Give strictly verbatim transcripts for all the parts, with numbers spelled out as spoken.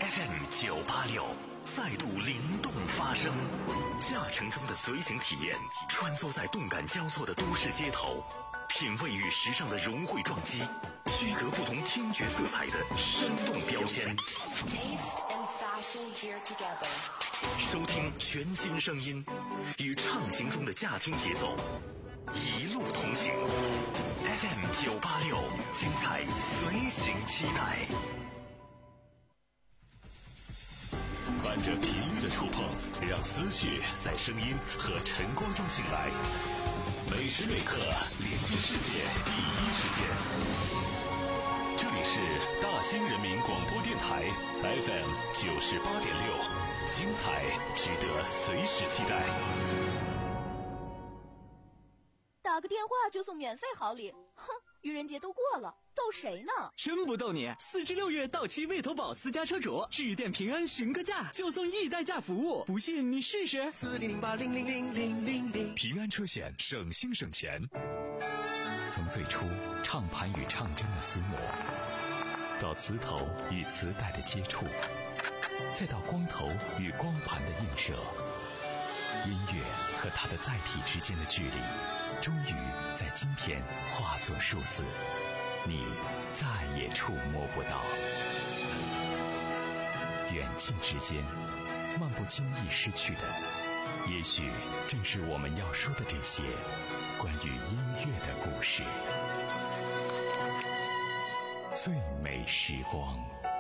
F M 九八六再度灵动发声，驾乘中的随行体验，穿梭在动感交错的都市街头，品味与时尚的融汇撞击，区隔不同听觉色彩的生动标签。收听全新声音，与畅行中的驾听节奏一路同行。F M 九八六，精彩随行期待。伴着频率的触碰，让思绪在声音和晨光中醒来。每时每刻连接世界第一时间。这里是大兴人民广播电台 F M 九十八点六，精彩值得随时期待。 打个电话就送免费好礼，哼！愚人节都过了，逗谁呢？ 真不逗你！四至六月到期魏投保私家车主，致电平安询个价，就送易代驾服务，不信你试试。 四零零八零零零零零零。 平安车险，省心省钱。从最初唱盘与唱针的厮磨，到磁头与磁带的接触，再到光头与光盘的映射，音乐和它的载体之间的距离，终于在今天化作数字，你再也触摸不到。远近之间，漫不经意失去的，也许正是我们要说的这些关于音乐的故事。最美时光。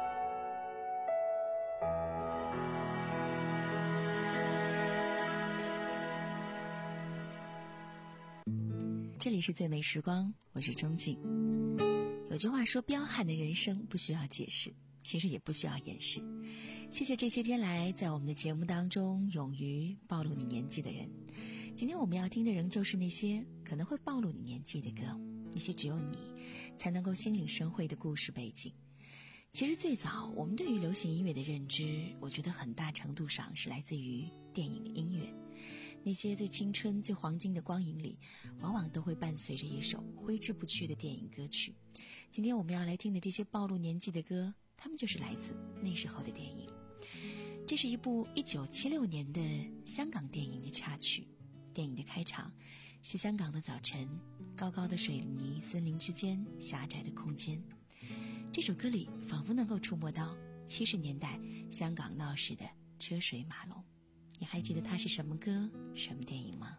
这里是最美时光，我是钟静。有句话说，彪悍的人生不需要解释，其实也不需要掩饰。谢谢这些天来在我们的节目当中勇于暴露你年纪的人。今天我们要听的仍旧是那些可能会暴露你年纪的歌，那些只有你才能够心领神会的故事背景。其实最早我们对于流行音乐的认知，我觉得很大程度上是来自于电影音乐。那些最青春最黄金的光影里，往往都会伴随着一首挥之不去的电影歌曲。今天我们要来听的这些暴露年纪的歌，它们就是来自那时候的电影。这是一部一九七六年的香港电影的插曲。电影的开场是香港的早晨，高高的水泥森林之间，狭窄的空间。这首歌里仿佛能够触摸到七十年代香港闹市的车水马龙。你还记得它是什么歌，什么电影吗？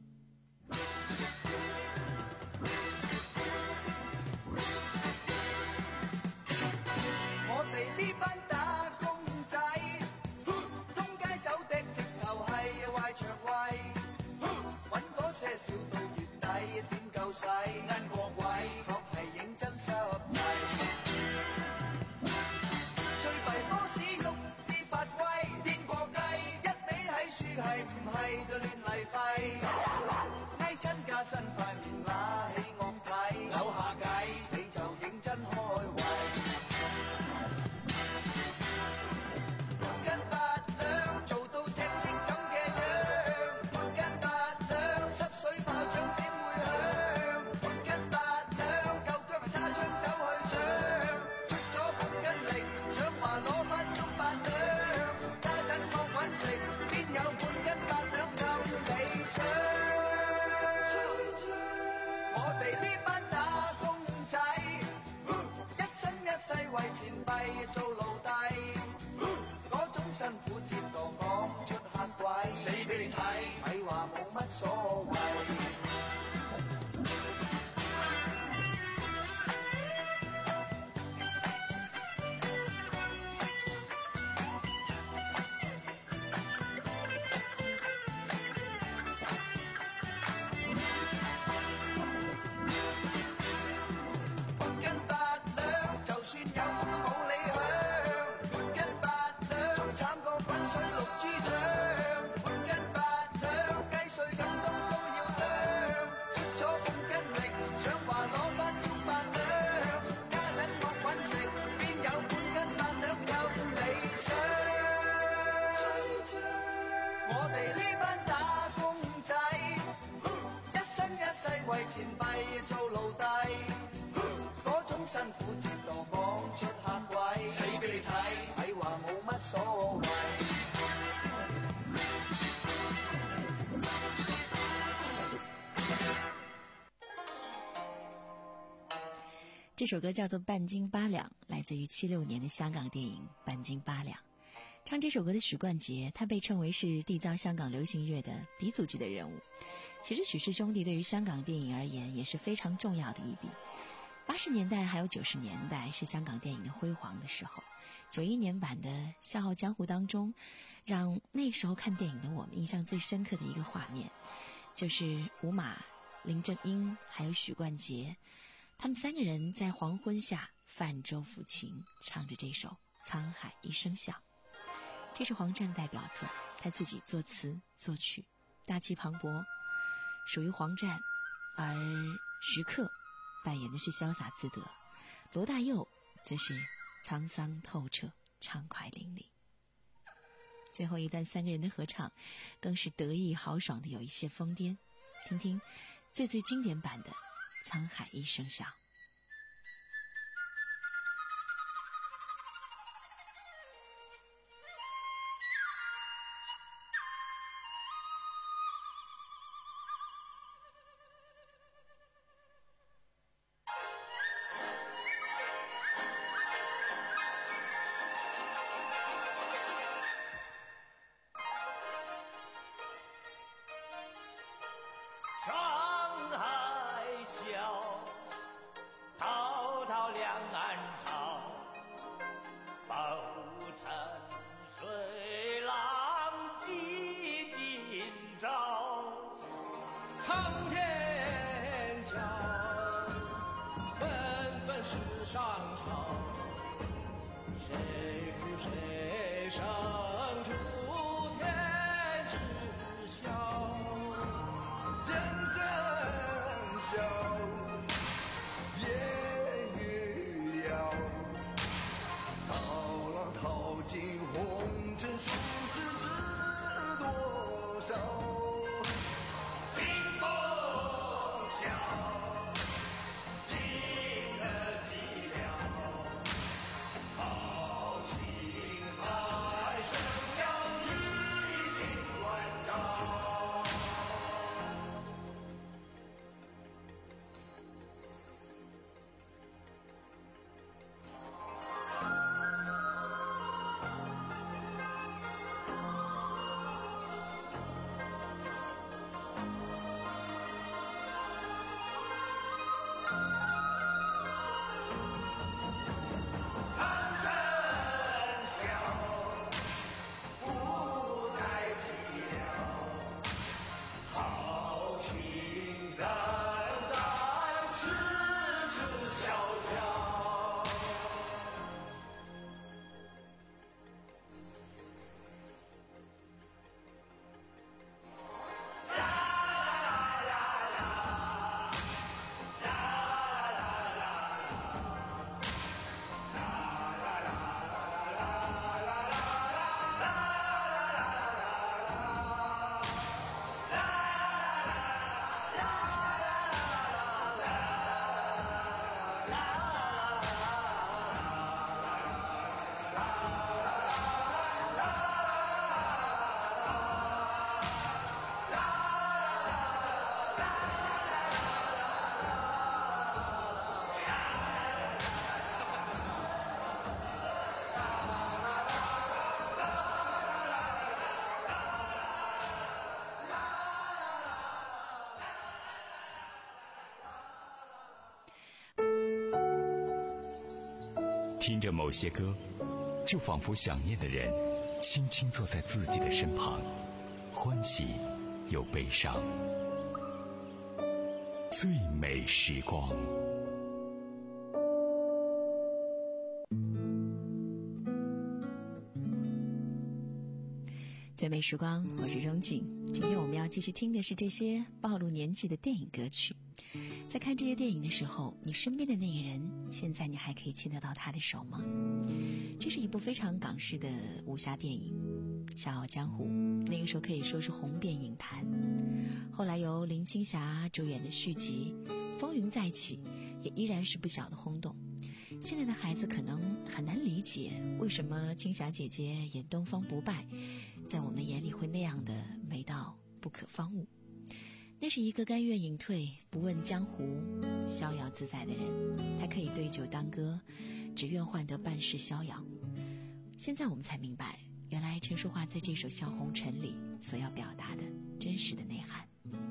我哋呢班打工仔，通街走的直頭係壞腸胃，揾嗰些少到月底點夠使，恩過鬼確係認真濕滯。最弊波士喐啲法規，癲過雞。係唔係就亂嚟廢？翳真假身塊面揦起惡睇，扭下計你就認真開胃。半斤八兩做到正正咁嘅樣，半斤八兩濕水炮仗點會響？半斤八兩夠姜咪揸槍走去搶，出咗半斤力想話攞返足八兩，家陣惡揾食邊有半斤八兩咁理想？我哋呢班打工仔，一生一世為錢幣做奴隸，嗰種辛苦折墮講出黑鬼，死俾你睇，咪話冇乜所謂。半斤八兩，雞碎咁都都要这首歌叫做《半斤八两》，来自于七六年的香港电影《半斤八两》。唱这首歌的许冠杰，他被称为是缔造香港流行乐的鼻祖级的人物。其实许氏兄弟对于香港电影而言也是非常重要的一笔。八十年代还有九十年代是香港电影的辉煌的时候。九一年版的《笑傲江湖》当中，让那时候看电影的我们印象最深刻的一个画面，就是吴马、林正英还有许冠杰，他们三个人在黄昏下泛舟抚琴，唱着这首《沧海一声笑》。这是黄战代表作，他自己作词作曲，大气磅礴，属于黄战。而徐克扮演的是潇洒自得，罗大佑则是沧桑透彻，畅快淋漓。最后一段三个人的合唱更是得意豪爽的有一些疯癫，听听最最经典版的《沧海一声笑》。 沧海笑，滔滔两岸潮，浮沉水浪几今朝。苍天笑，纷纷世上潮，谁负谁胜出天知晓。 阵阵笑，烟雨遥，涛浪淘尽红尘，数世知多少。 清风笑，尽得寂寥，豪情海生扬，雨尽万丈。 听着某些歌，就仿佛想念的人轻轻坐在自己的身旁，欢喜又悲伤。最美时光。 最美时光，我是钟景。今天我们要继续听的是这些暴露年纪的电影歌曲。在看这些电影的时候，你身边的那个人，现在你还可以牵得到他的手吗？这是一部非常港式的武侠电影《笑傲江湖》，那个时候可以说是红遍影坛。后来由林青霞主演的续集《风云再起》也依然是不小的轰动。现在的孩子可能很难理解为什么青霞姐姐演东方不败在我们的眼里会那样的美到不可方物。 那是一个甘愿隐退、不问江湖、逍遥自在的人，他可以对酒当歌，只愿换得半世逍遥。现在我们才明白，原来陈淑桦在这首《笑红尘》里所要表达的真实的内涵。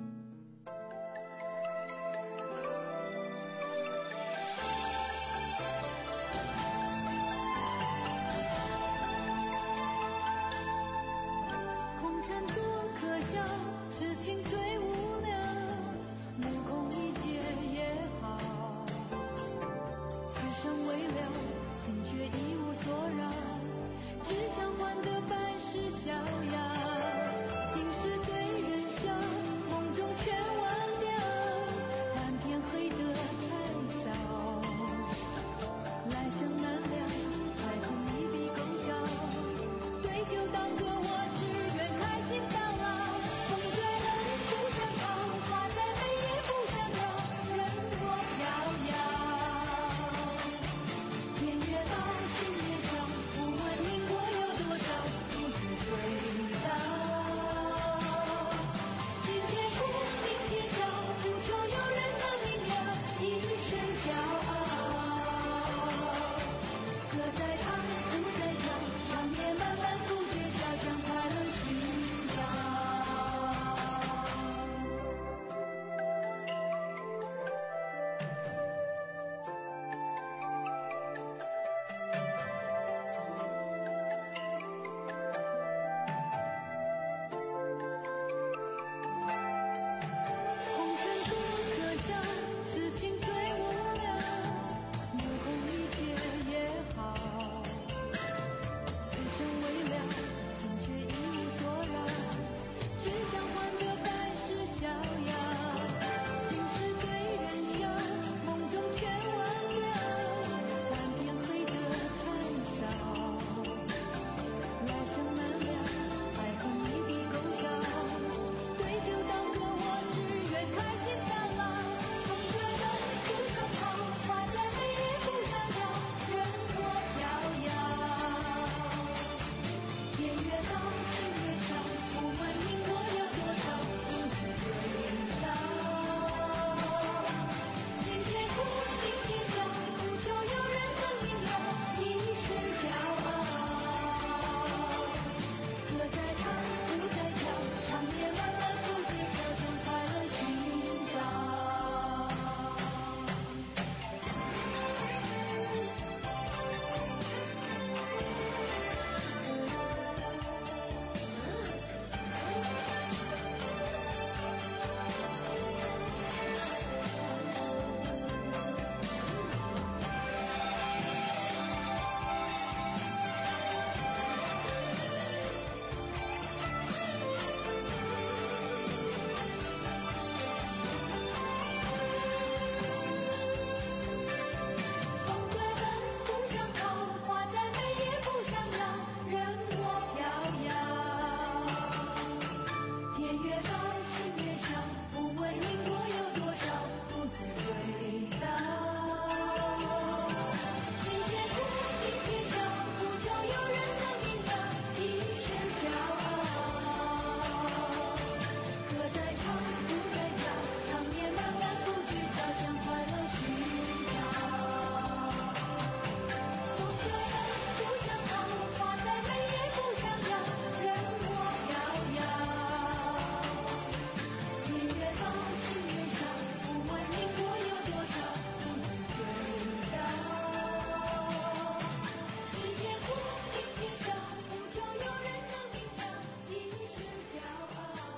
红尘多可笑，痴情最无聊，目空一切也好，此生未了，心却一无所扰，只想换得半世逍遥。心事对人笑，梦中全忘掉，谈天黑得太早，来生难料，爱恨一笔勾销，对酒当歌，我只愿开心到老。风吹冷不想逃，花再美也不想要，任我飘摇。天越高，心越小，不问因果有多少，不知追到。今天哭，明天笑，不求有人能明了，一生骄傲。歌在唱，舞在跳，长夜漫漫不觉晓，将快乐寻找。红尘多可笑，痴情最无聊，目空一切也好，此生未了，心却一无所扰，只想换得半世逍遥。心事对人笑，梦中全忘掉，谈天黑得太早，来生难料，爱恨一笔勾销，对酒当歌，我只愿开心到老。风吹冷不想逃，花再美也不想要，任我飘摇。天越高，心越小，不问因果有多少，不知追到。今天哭，明天笑，不求有人能明了，一生骄傲。歌在唱，舞在跳，长夜漫漫不觉晓，将快乐寻找。风再冷不想逃，花再美也不想要，任我飘摇。天越高，心越小，不问因果有多少，不知追到。今天哭，明天笑，不求有人能明了，一生骄傲。歌在唱，舞在跳，长夜漫漫不觉晓，将快乐寻找。风再冷不想逃，花再美也不想要，任我飘摇。天越高，心越小，不问因果有多少，不知追到。今天哭，明天笑，不求有人能明了，一生骄傲。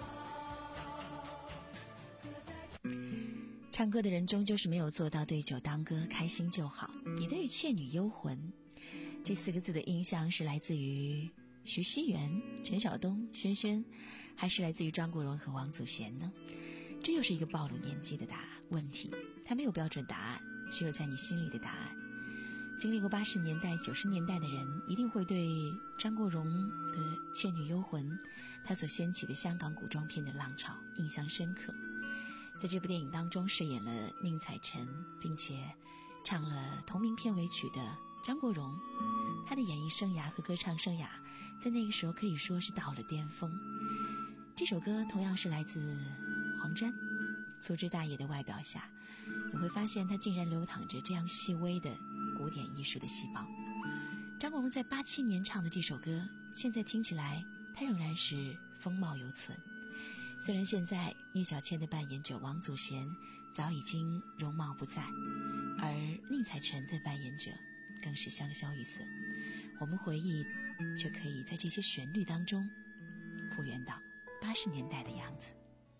歌在唱歌的人终究是没有做到对酒当歌，开心就好。你对于《倩女幽魂》这四个字的印象是来自于徐熙媛、陈晓东、轩轩，还是来自于张国荣和王祖贤呢？这又是一个暴露年纪的答问题，它没有标准答案，只有在你心里的答案。经历过八十年代、九十年代的人，一定会对张国荣的《倩女幽魂》他所掀起的香港古装片的浪潮印象深刻。在这部电影当中饰演了宁采臣，并且唱了同名片尾曲的张国荣，他的演艺生涯和歌唱生涯在那个时候可以说是到了巅峰。这首歌同样是来自黄沾。粗枝大叶的外表下，你会发现它竟然流淌着这样细微的古典艺术的细胞。张国荣在八七年唱的这首歌，现在听起来它仍然是风貌犹存。虽然现在聂小倩的扮演者王祖贤早已经容貌不在，而宁采臣的扮演者更是香消玉色，我们回忆却可以在这些旋律当中复原到八十年代的样子。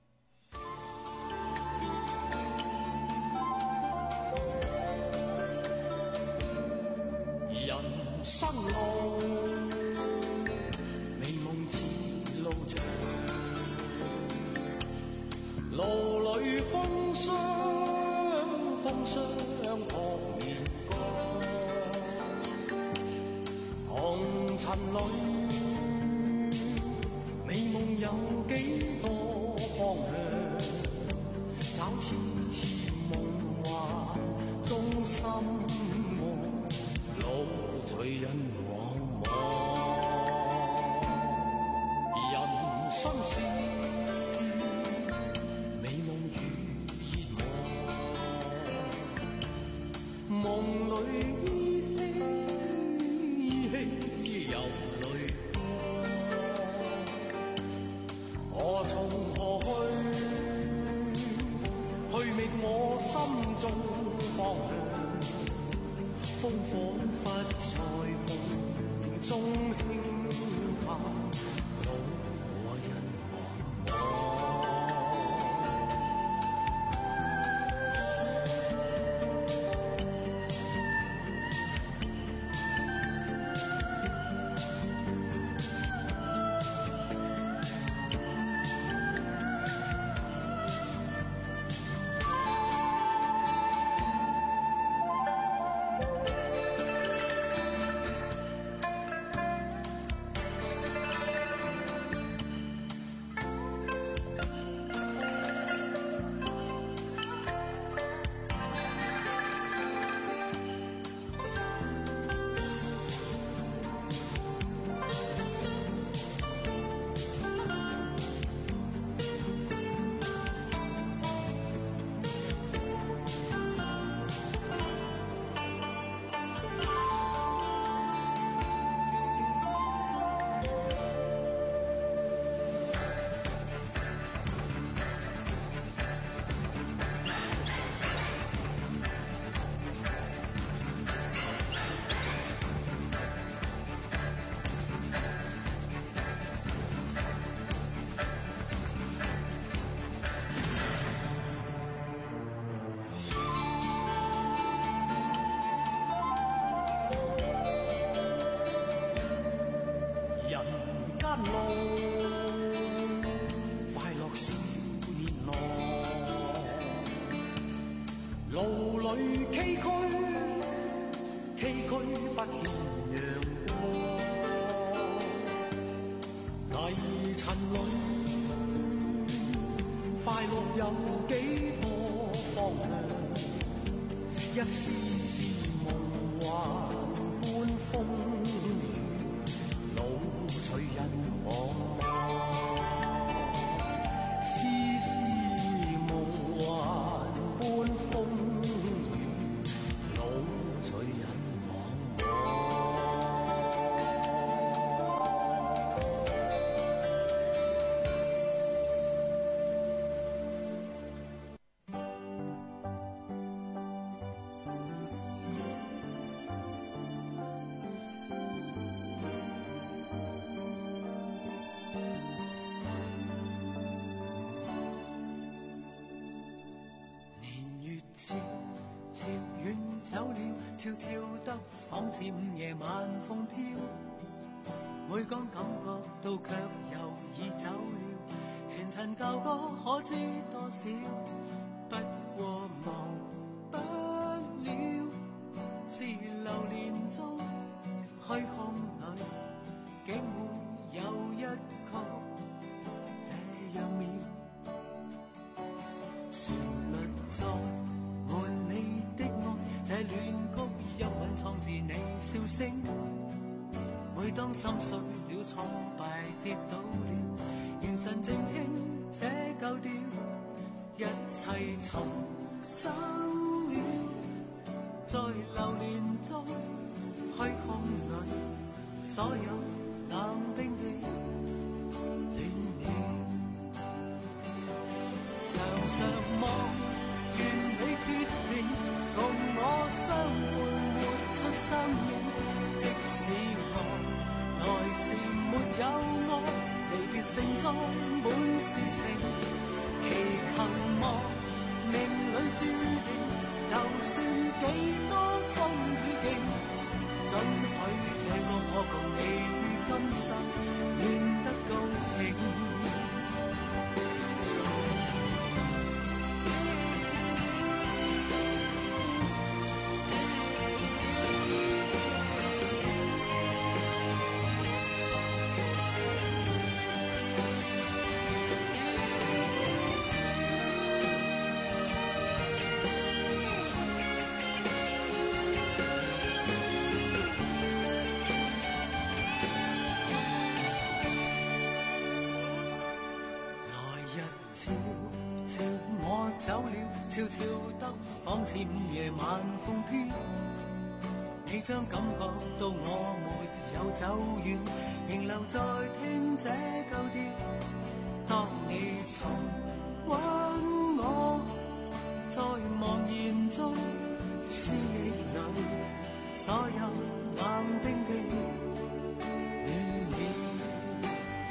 人生路，美夢似路長，路裏風霜，風霜撲面光，紅塵裏，美夢有幾多方向，找次次夢幻中心愛。路隨人往往，人生是美夢與熱望，夢裏依稀有淚光，我從何去，去覓我心中方向。風彷彿在夢中輕拍，路和人茫悄悄得仿似午夜晚風飄，每當感覺到卻又已走了，前塵舊歌可知多少，不過忘不了，是流年中虛空裏竟會有一曲這樣妙，旋律在換你的愛，這戀曲音韻創自你笑聲。每當心碎了、挫敗跌倒了，凝神靜聽這舊調， 一切重生了，在流年中虛空裏，所有冷冰的戀了。常常望願你決定共我相伴活出生命，即使我來時沒有愛，離別盛載滿是情。祈求望命裏注定，就算幾多風雨勁，准許這個我共你於今生戀得高興。走了，悄悄得仿似午夜晚風飄。你將感覺到我沒有走遠，仍留在聽這舊調。當你重溫我，在茫然中思憶裏，所有冷冰的暖了。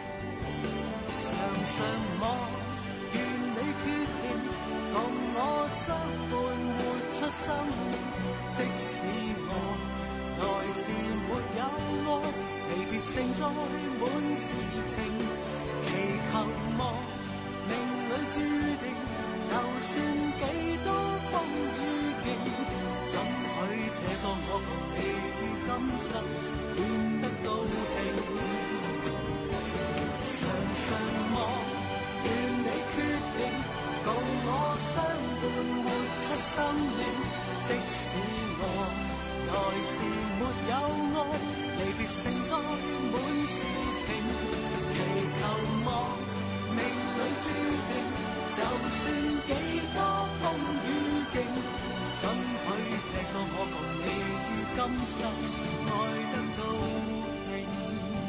常常望願你決定共我相伴活出生命，即使我來時沒有愛，離別盛載滿是情。祈求望命裏注定，就算幾多風雨勁，准許這個我共你於今生戀得高興。常常望願你決定共我相伴活出生命，即使我來時沒有愛，離別盛載滿是情。祈求望命裏注定，就算幾多風雨勁，准許這個我共你於今生愛得高興。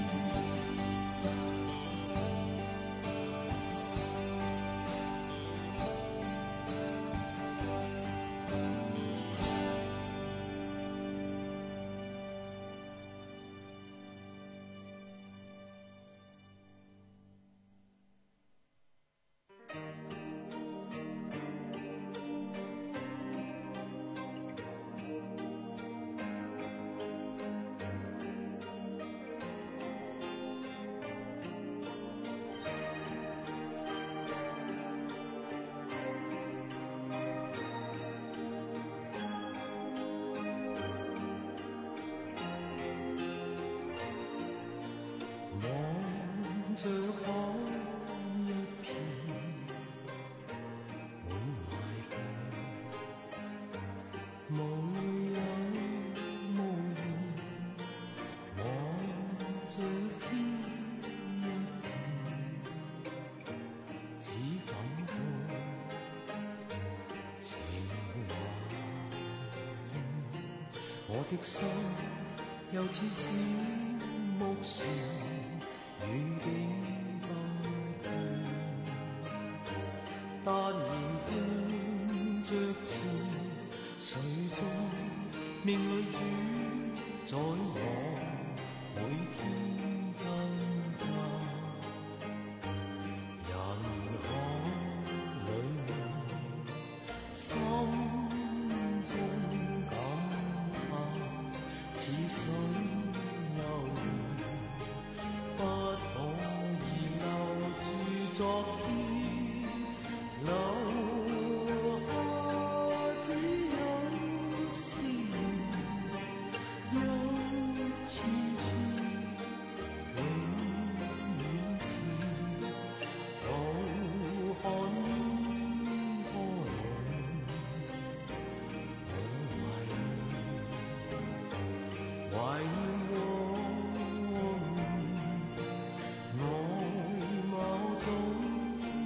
着海一片滿懷倦，無有無言，望着天一片，只感到情懷。我的心又似小木船，雨景不斷，但仍聽着前水中命裏主宰我每天掙扎。人海裏心中感怕似水流年，不可以留住昨天，留下只有思念，一串串永遠前，到看破涼，我懷念，懷念往年。外貌中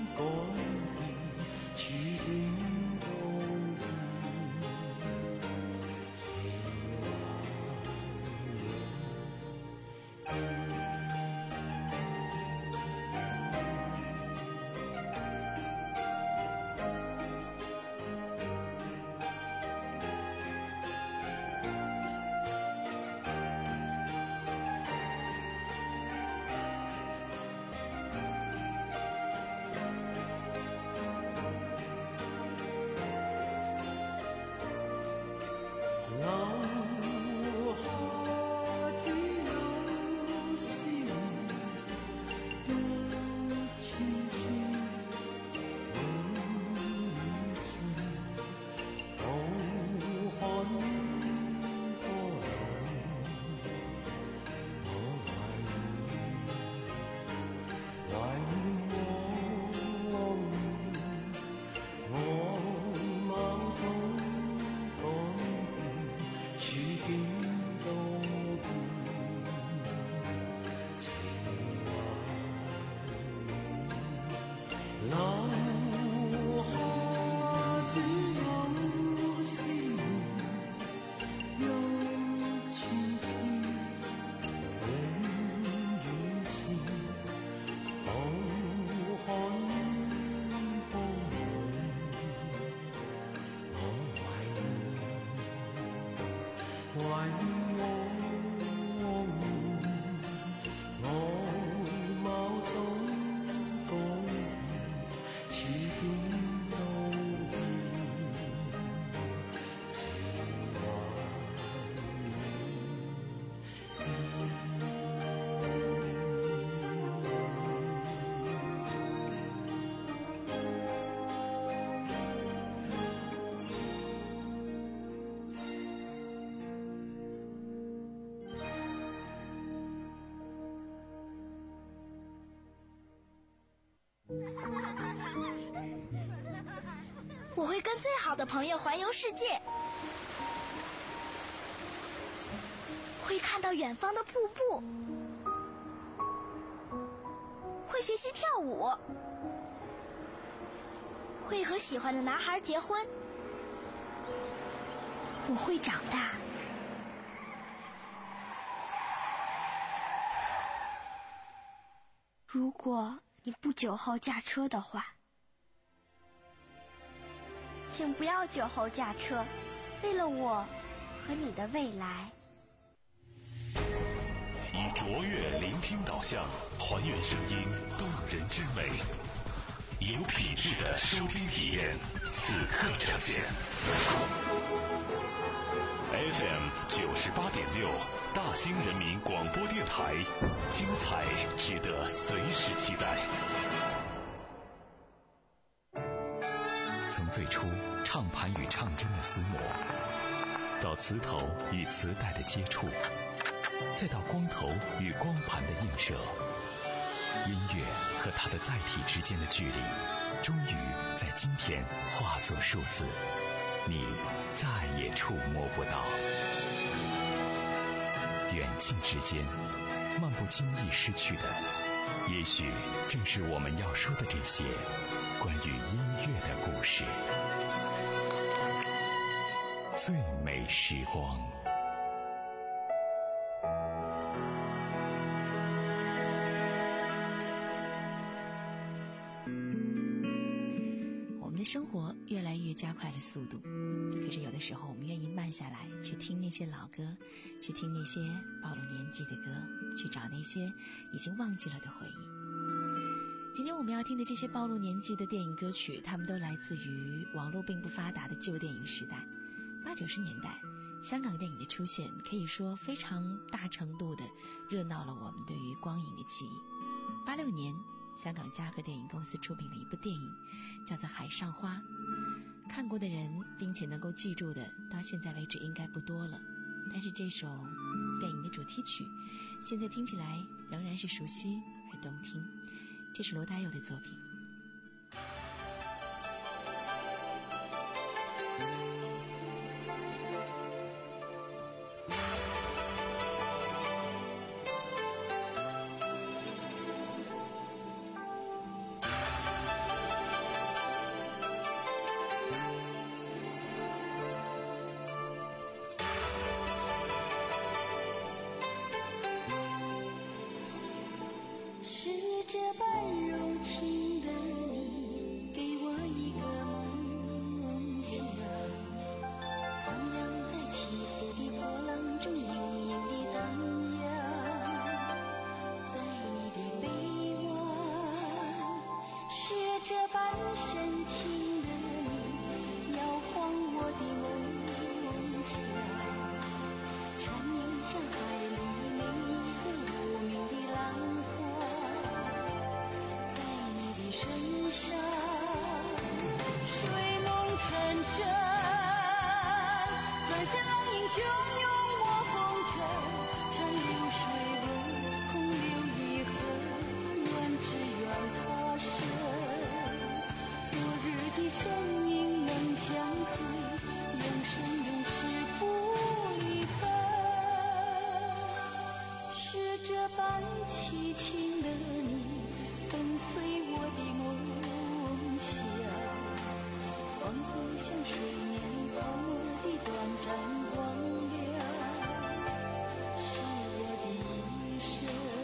我会跟最好的朋友环游世界，会看到远方的瀑布，会学习跳舞，会和喜欢的男孩结婚。我会长大。 如果你不酒后驾车的话，请不要酒后驾车，为了我和你的未来。 以卓越聆听导向，还原声音动人之美，以有品质的收听体验，此刻呈现。F M 九十八点六，大兴人民广播电台，精彩值得随时期待。从最初唱盘与唱针的厮磨，到磁头与磁带的接触，再到光头与光盘的映射，音乐和它的载体之间的距离，终于在今天化作数字，你再也触摸不到。远近之间，漫不经意失去的，也许正是我们要说的这些关于音乐的故事。最美时光。 我们的生活越来越加快了速度，可是有的时候我们愿意慢下来，去听那些老歌，去听那些暴露年纪的歌，去找那些已经忘记了的回忆。今天我们要听的这些暴露年纪的电影歌曲，它们都来自于网络并不发达的旧电影时代。八九十年代，香港电影的出现可以说非常大程度的热闹了我们对于光影的记忆。八六年，香港嘉禾电影公司出品了一部电影，叫做《海上花》。看过的人并且能够记住的，到现在为止应该不多了。但是这首电影的主题曲，现在听起来仍然是熟悉而动听。这是罗大佑的作品。 是这般柔情的你，给我一个梦想，徜徉在起伏的波浪中，盈盈的荡漾，在你的臂弯，是这般深情的你，摇晃我的梦想，缠绵像海里每一个无名的浪花，身上睡梦成真，转身浪影汹涌我风尘，趁流水无空留遗恨，愿只愿他生，昨日的身影能相随，永生永世不离分，是这般凄情的你，跟随我的梦想，仿佛像水面泡沫的短暂光亮，是我的一生。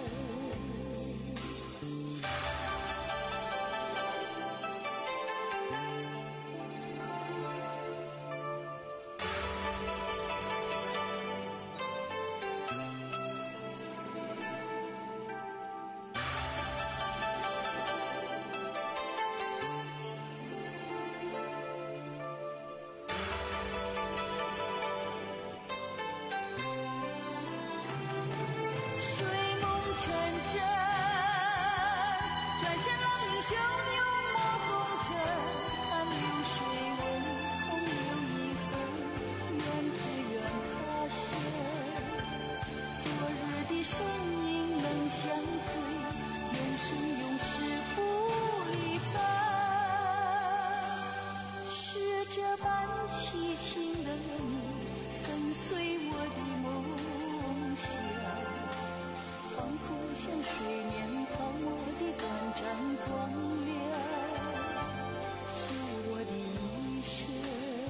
像水面泡沫的短暂光亮，是我的一生。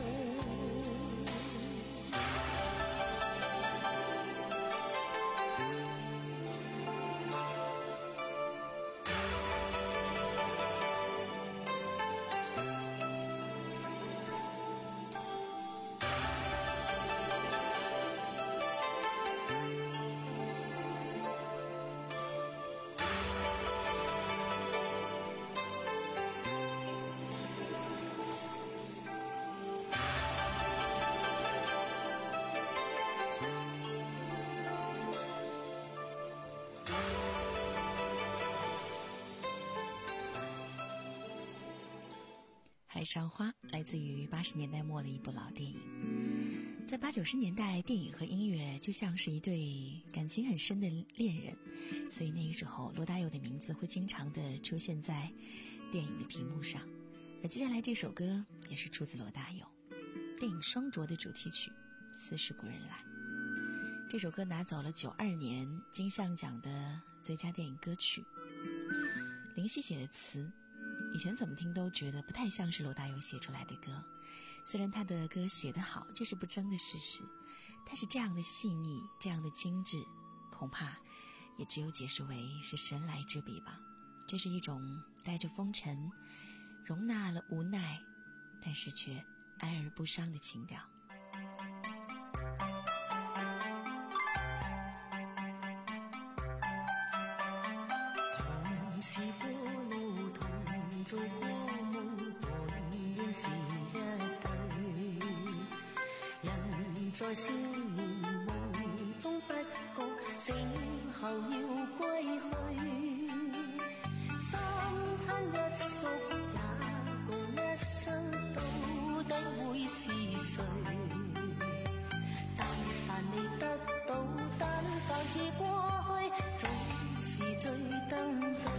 海上花来自于八十年代末的一部老电影。在八九十年代，电影和音乐就像是一对感情很深的恋人，所以那个时候罗大佑的名字会经常的出现在电影的屏幕上。而接下来这首歌也是出自罗大佑电影《双啄》的主题曲《似是故人来》。这首歌拿走了九二年金像奖的最佳电影歌曲。林夕写的词，以前怎么听都觉得不太像是罗大佑写出来的歌，虽然他的歌写得好，这是不争的事实，但是这样的细腻，这样的精致，恐怕也只有解释为是神来之笔吧。这是一种带着风尘，容纳了无奈，但是却哀而不伤的情调。 同是过路，同做過夢，本應是一對。人在少年夢中不覺，醒後要歸去。三餐一宿也過一生，到底會是誰？但凡你得到，但凡是過去，總是最登對。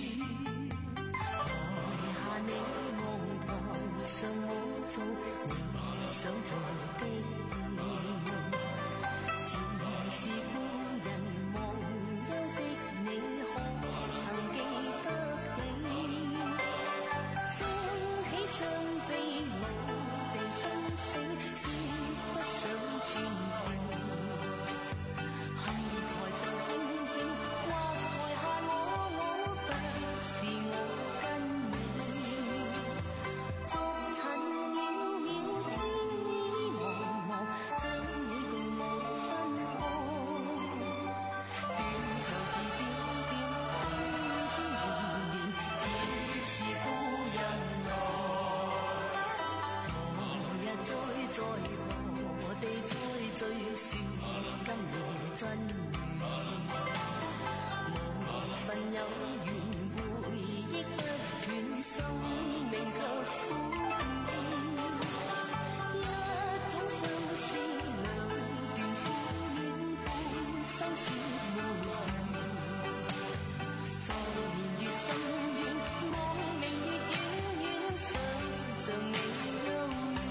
台下你望台上我做你想做的戲，前是故人忘憂的你，可曾記得起？升起雙臂，老病生死，說不想轉變。恨台上輕輕，或台下我我，不是我跟你。逐塵渺渺，天意茫茫，將你共我分開。斷腸字點點，風雨聲連連，似是故人來。何日再在何地再聚，說今夜真緣。無份有緣，回憶不斷，生命卻苦短。一種相思，兩段苦戀，半生說無緣。在年月深遠，望明月遠遠，想像你優美。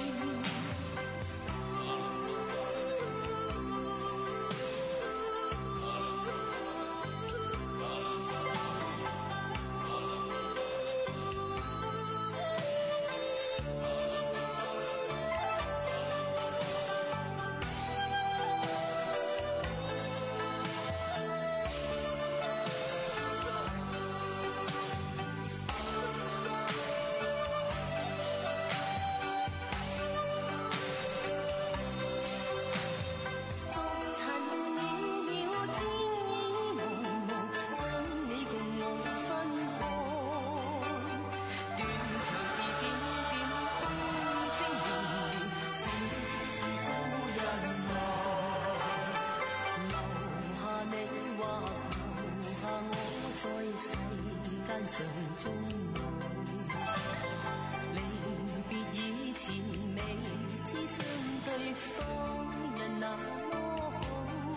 逐塵渺渺，天意茫茫，將你共我分開。斷腸字點點，風雨聲連連，似是故人來。留下你或留下我，在世間上終老。離別以前，未知相對，當日那麼好。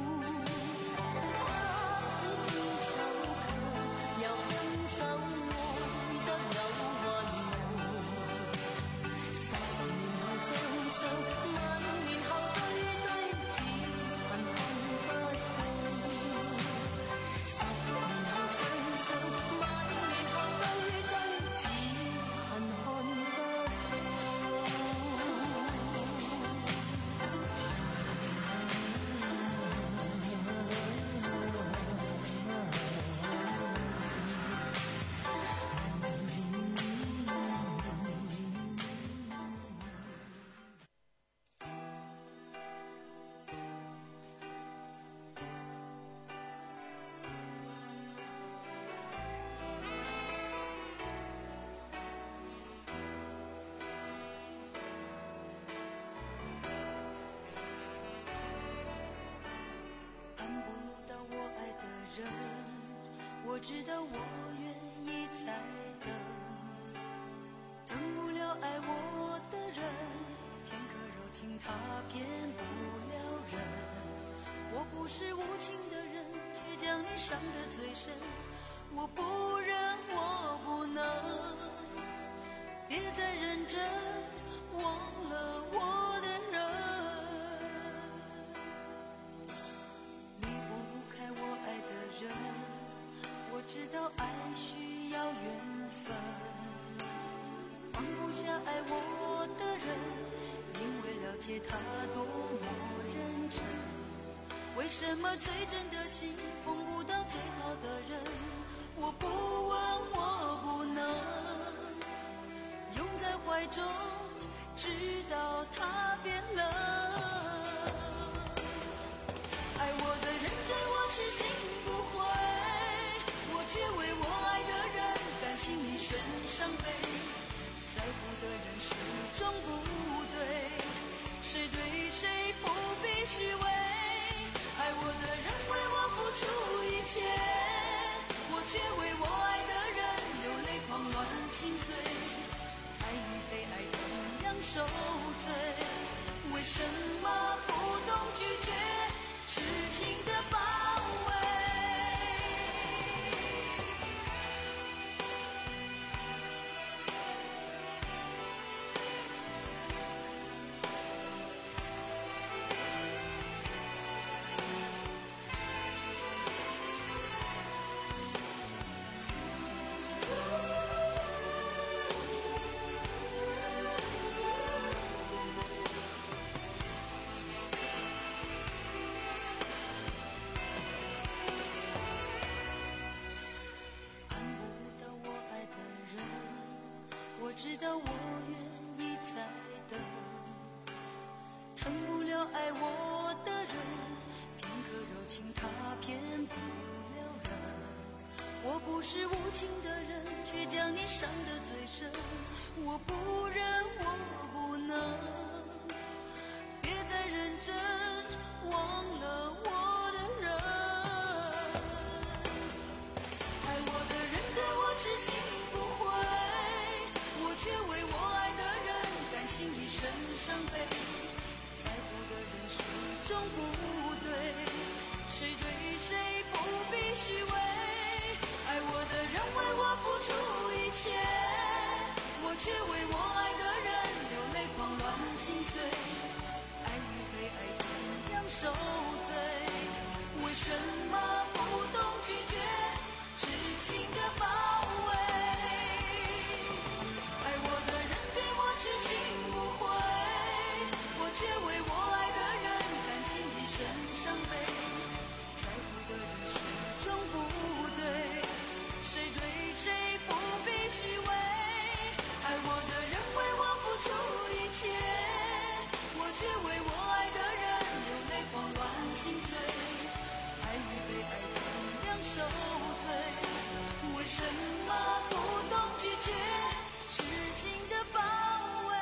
執子之手，卻又分手，愛得有雲霧。十年後雙雙，萬年後對對，只恨碰不到。十知道我愿意再等，等不了爱我的人，片刻柔情他骗不了人。我不是无情的人，却将你伤得最深。我不忍，我不能，别再认真忘了我的人。离不开我爱的人，我知道爱需要缘分。放不下爱我的人，因为了解他多么认真。为什么最真的心碰不到最好的人？我不问，我不能拥在怀中，直到他变冷。爱我的人对我痴心不悔，我却为我爱的人甘心一生伤悲。在乎的人始终不对，谁对谁不必虚伪。爱我的人为我付出一切，我却为我爱的人流泪狂乱心碎。爱与被爱同样受罪，为什么不懂拒绝痴情的包围？我知道我愿意再等，疼不了爱我的人，片刻柔情他骗不了人。我不是无情的人，却将你伤得最深。我不忍，我不能，别再认真忘了我的人。爱我的人对我痴心不悔，我却为我爱的人甘心一生伤悲。在乎的人始终不对，谁对谁不必虚伪。爱我的人为我付出一切，我却为我爱的人流泪狂乱心碎。爱与被爱同样受罪，为什么不懂拒绝痴情的包围？痴心不悔，我却为我爱的人甘心一生伤悲。在乎的人始终不对，谁对谁不必虚伪。爱我的人为我付出一切，我却为我爱的人流泪狂乱心碎。爱与被爱同样受罪，为什么不懂拒绝痴情的包围？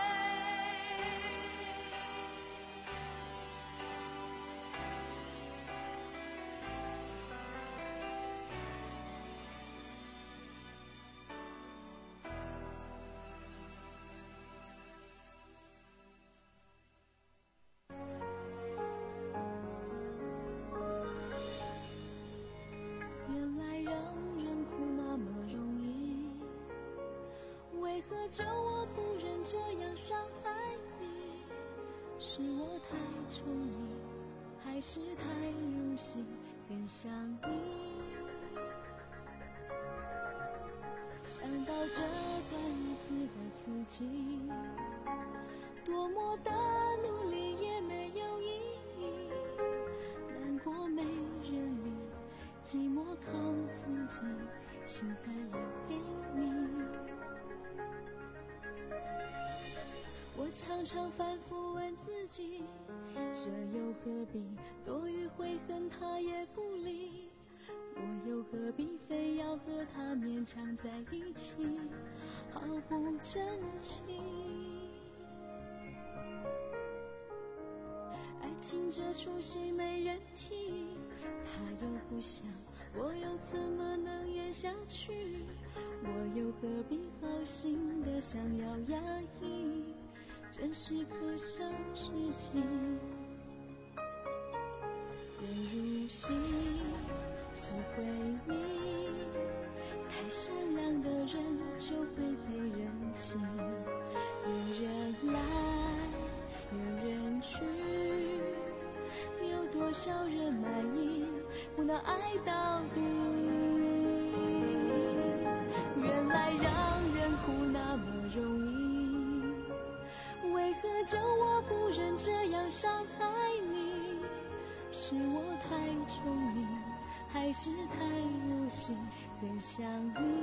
原来让人哭那么容易，为何叫我不忍这样伤害你？是我太宠你，还是太入戏更想你？想到这段日子的自己，多么的努力也没有意义，难过没人理，寂寞靠自己，心还要给你。我常常反复问自己，这又何必？多余悔恨他也不理，我又何必非要和他勉强在一起，毫不真情。爱情这出戏没人替，他又不想我又怎么能演下去？我又何必好心的想要压抑，真是可笑事情。人如戏，是会迷，太善良的人就会被人欺。有人来，有人去，有多少人满意，不能爱到底。原来让人哭那么容易，为何叫我不忍这样伤害你？是我太宠你，还是太入戏，很想你？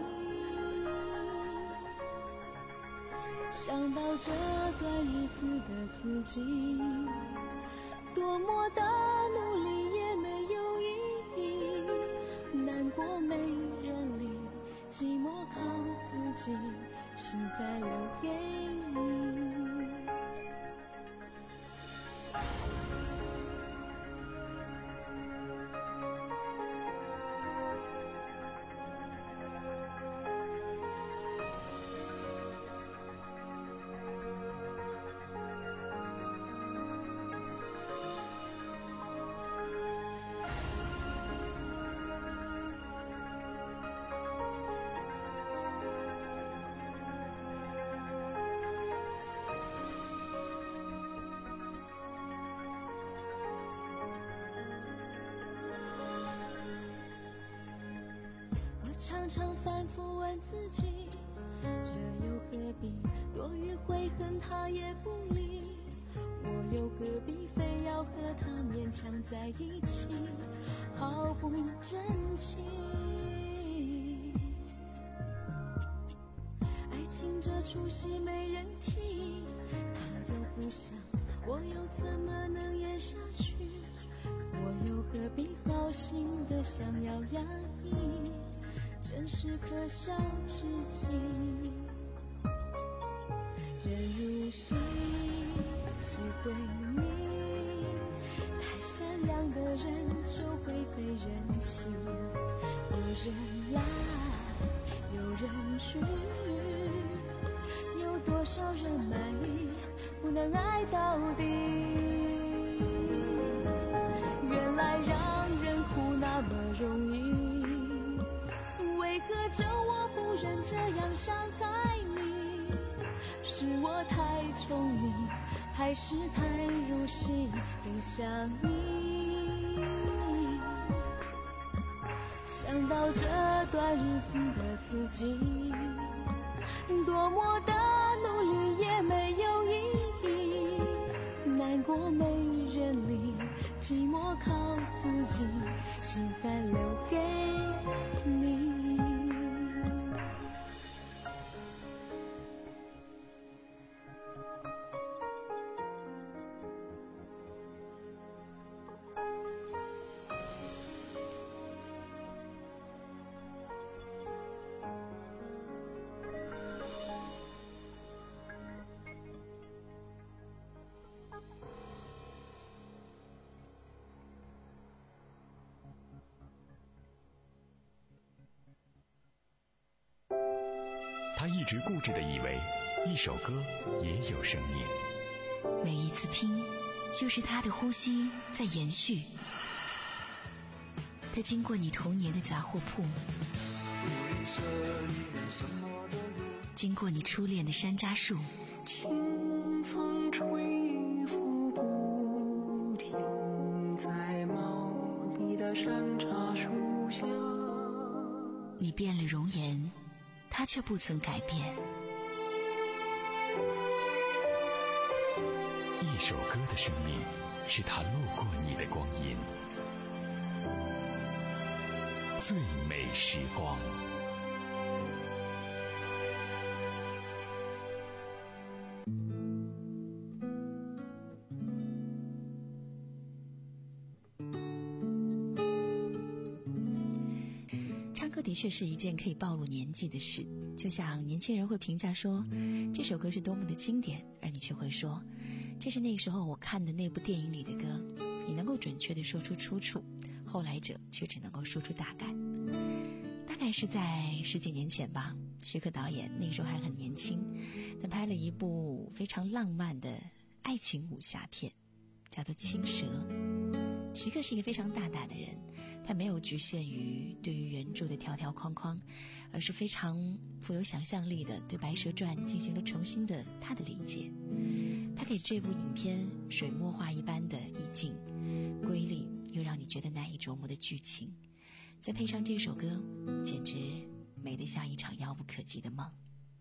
想到这段日子的自己，多么的努力也没有意义，难过没人理，寂寞靠自己，心还留给你。常常反复问自己，这又何必？多余悔恨他也不理，我又何必非要和他勉强在一起，毫不真情。爱情这出戏没人替，他又不想，我又怎么能演下去？我又何必好心的想要压抑，真是可笑事情。人如戏，戏会迷，太善良的人就会被人欺。有人来，有人去，有多少人满意，不能爱到底。原来让人哭那么容易，为何叫我不忍这样伤害你？是我太宠你，还是太入戏，很想你？想到这段日子的自己，多么的努力也没有意义，难过没人理，寂寞靠自己，心还留给你。 他一直固执地以为一首歌也有生命， 每一次听就是他的呼吸在延续。他经过你童年的杂货铺，经过你初恋的山楂树， 清风吹拂不停，在茂密的山楂树下。 你变了容颜，他却不曾改变。 一首歌的生命，是他路过你的光阴。最美时光。 唱歌的确是一件可以暴露年纪的事，就像年轻人会评价说这首歌是多么的经典，而你却会说这是那个时候我看的那部电影里的歌，你能够准确地说出出处，后后来者却只能够说出大概。大概是在十几年前吧，徐克导演那时候还很年轻，他拍了一部非常浪漫的爱情武侠片，叫做《青蛇》。徐克是一个非常大胆的人，他没有局限于对于原著的条条框框，而是非常富有想象力的对《白蛇传》进行了重新的他的理解。他给这部影片水墨画一般的意境，瑰丽又让你觉得难以琢磨的剧情，再配上这首歌，简直美得像一场遥不可及的梦。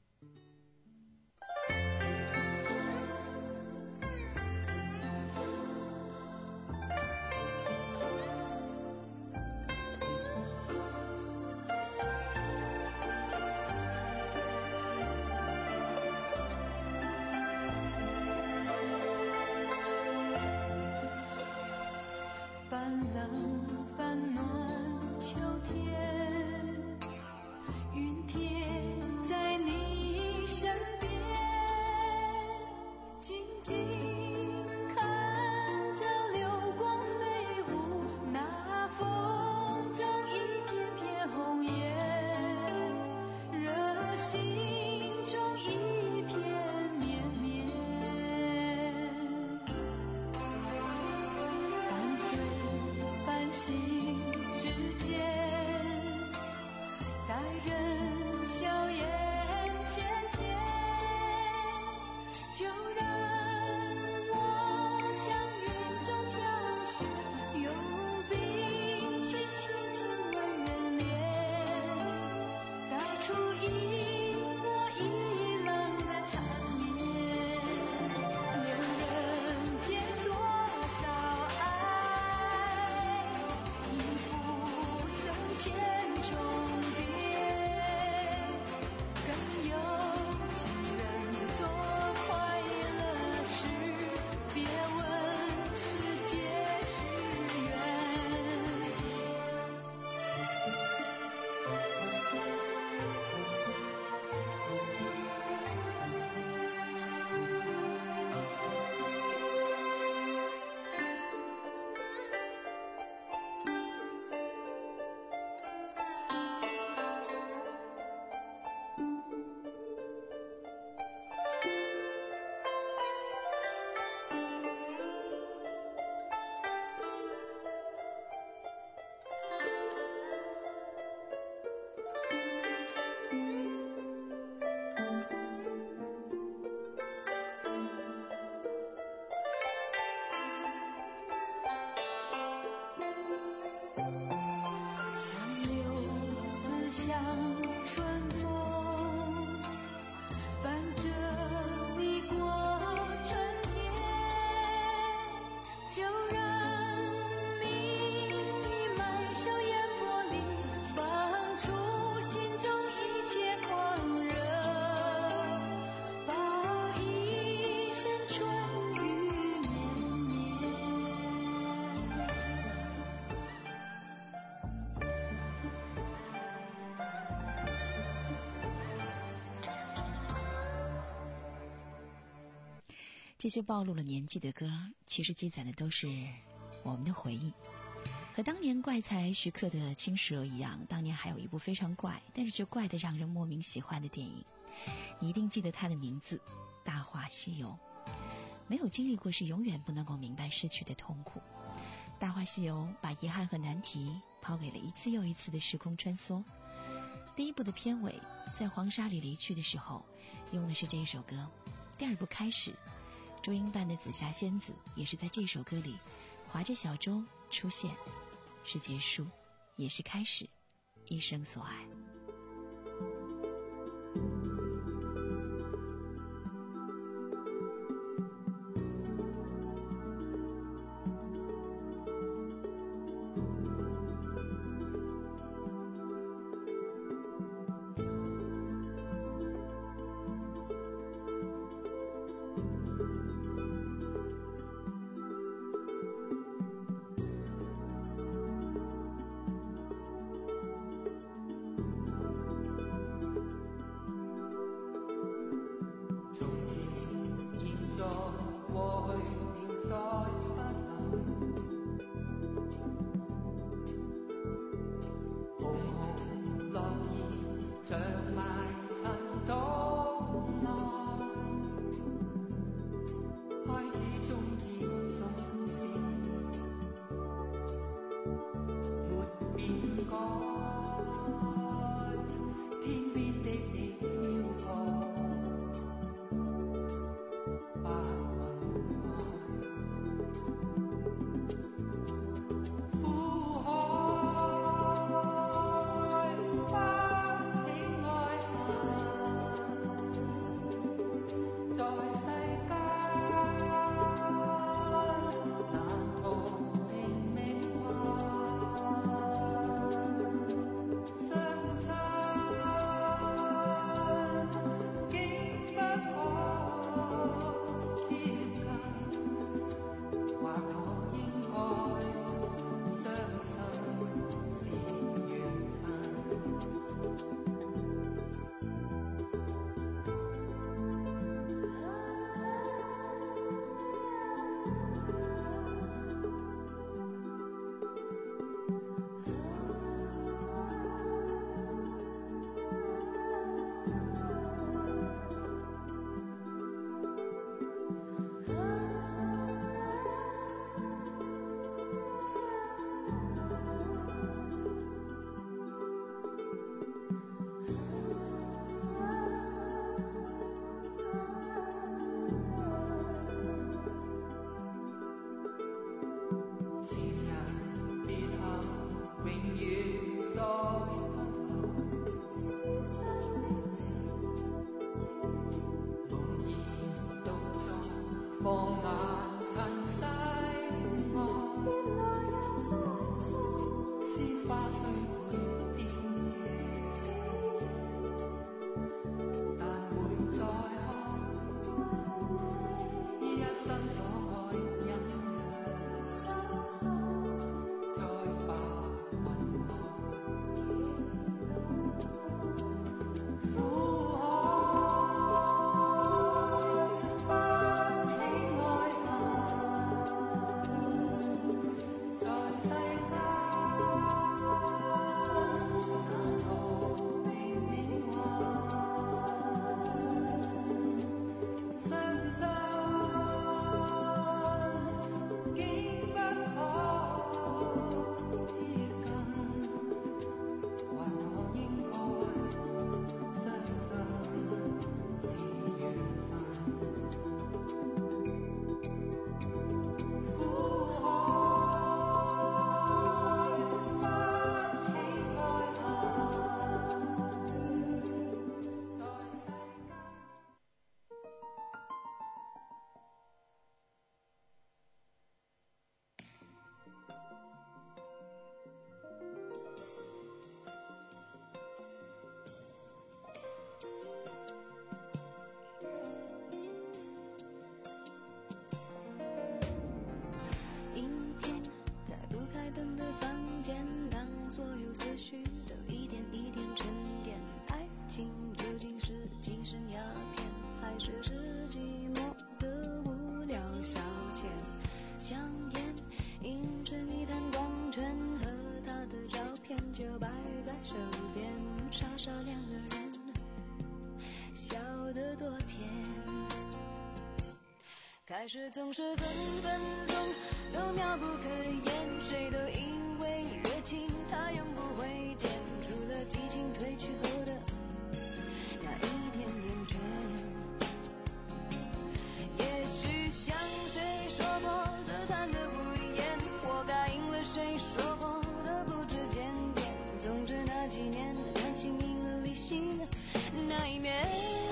半冷半暖秋天，云贴在你身边，静静看着流光飞舞，那风中一片片红叶，热心中一片绵绵。半醉半醒之间，在人笑颜浅浅，就让我向云中飘雪，用冰轻轻亲吻人脸，道出一波一浪的缠绵。留人间多少爱，应付生前重叠，更有情人做快乐事，别问是劫是缘。像柳丝像春风，伴着你过春天，就让你满手烟波里放出心中一切狂热，报一生春雨绵绵。 这些暴露了年纪的歌，其实积攒的都是我们的回忆。和当年怪才徐克的《青蛇》一样，当年还有一部非常怪，但是却怪得让人莫名喜欢的电影，你一定记得它的名字《大话西游》。没有经历过是永远不能够明白失去的痛苦。《大话西游》把遗憾和难题抛给了一次又一次的时空穿梭。第一部的片尾，在黄沙里离去的时候，用的是这一首歌。第二部开始，朱茵扮的紫霞仙子也是在这首歌里划着小舟出现，是结束，也是开始，一生所爱。 学是寂寞的无聊消遣，香烟映成一滩光圈，和他的照片就摆在手边，傻傻两个人笑得多甜。开始总是分分钟都妙不可言，谁都以为热情它永不会减，除了激情褪去后的那一点点倦。也许像谁说过的贪得无厌，活该应了谁说过的不知检点，总之那几年感情赢了理性的那一面。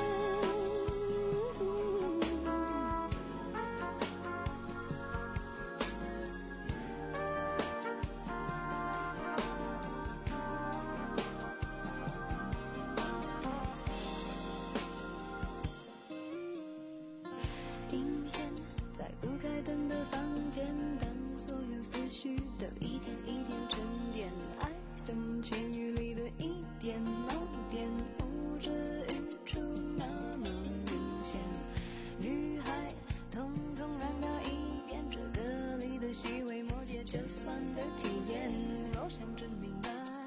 阴天，在不开灯的房间，当所有思绪都一点一点沉淀，爱等晴雨里的一点盲点，呼之欲出那么明显。女孩统统让掉一边，这歌里的细微末节就算的体验，若想真明白，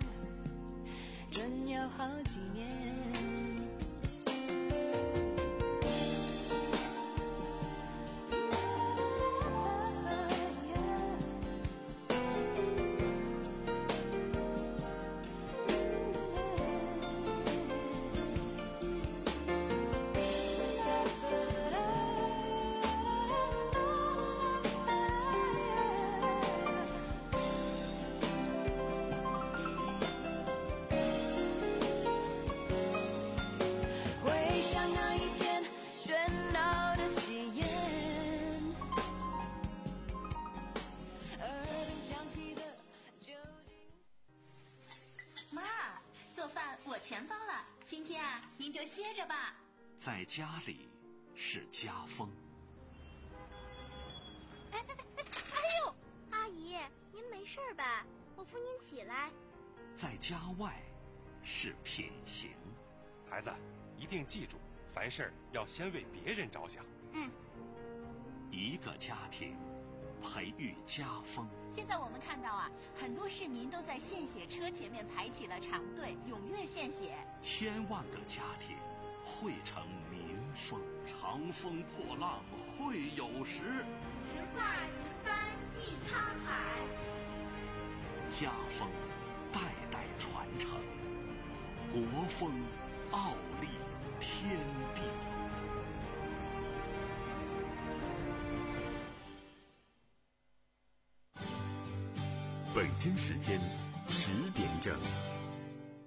真要好几年。回想那一天喧闹的喜宴，耳边响起的究竟。 妈，做饭我全包了，今天啊，您就歇着吧。 在家里是家风。 哎哎哎哎呦，阿姨，您没事吧？我扶您起来。 在家外是品行。 孩子，一定记住，凡事要先为别人着想。 嗯。 一个家庭培育家风。 现在我们看到啊，很多市民都在献血车前面排起了长队，踊跃献血。 千万个家庭汇成民风。长风破浪会有时， 直挂云帆济沧海。 家风代代传承，国风傲立天地。 北京时间十点整。